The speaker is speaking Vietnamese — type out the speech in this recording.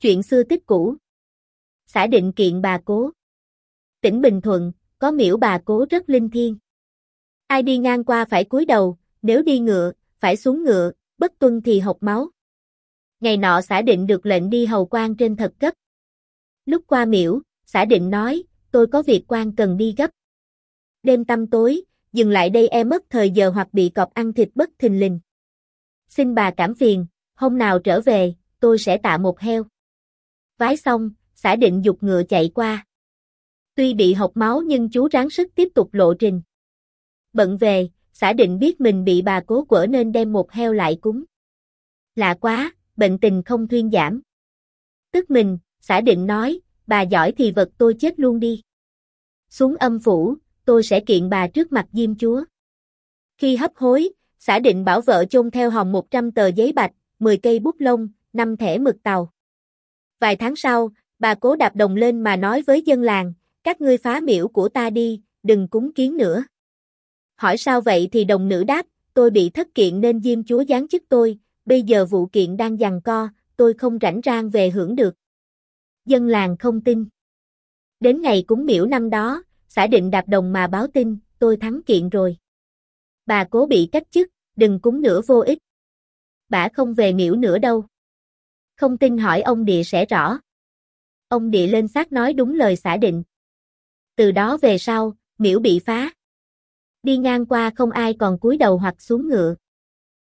Chuyện xưa tích cũ. Xã Định kiện bà Cố. Tỉnh Bình Thuận, có miễu bà Cố rất linh thiêng. Ai đi ngang qua phải cúi đầu, nếu đi ngựa, phải xuống ngựa, bất tuân thì hộc máu. Ngày nọ xã Định được lệnh đi hầu quan trên thật gấp. Lúc qua miễu, xã Định nói, tôi có việc quan cần đi gấp. Đêm tăm tối, dừng lại đây e mất thời giờ hoặc bị cọp ăn thịt bất thình lình. Xin bà cảm phiền, hôm nào trở về, tôi sẽ tạ một heo. Vái xong, xã Định giục ngựa chạy qua. Tuy bị hộc máu nhưng chú ráng sức tiếp tục lộ trình. Bận về, xã Định biết mình bị bà Cố quở nên đem một heo lại cúng. Lạ quá, bệnh tình không thuyên giảm. Tức mình, xã Định nói, bà giỏi thì vật tôi chết luôn đi. Xuống âm phủ, tôi sẽ kiện bà trước mặt Diêm Chúa. Khi hấp hối, xã Định bảo vợ chôn theo hòm 100 tờ giấy bạch, 10 cây bút lông, 5 thẻ mực tàu. Vài tháng sau, bà Cố đạp đồng lên mà nói với dân làng, các ngươi phá miễu của ta đi, đừng cúng kiến nữa. Hỏi sao vậy thì đồng nữ đáp, tôi bị thất kiện nên Diêm Chúa giáng chức tôi, bây giờ vụ kiện đang giằng co, tôi không rảnh rang về hưởng được. Dân làng không tin. Đến ngày cúng miễu năm đó, xã Định đạp đồng mà báo tin, tôi thắng kiện rồi. Bà Cố bị cách chức, đừng cúng nữa vô ích. Bả không về miễu nữa đâu. Không tin hỏi ông địa sẽ rõ. Ông địa lên xác nói đúng lời xã Định. Từ đó về sau, miễu bị phá. Đi ngang qua không ai còn cúi đầu hoặc xuống ngựa.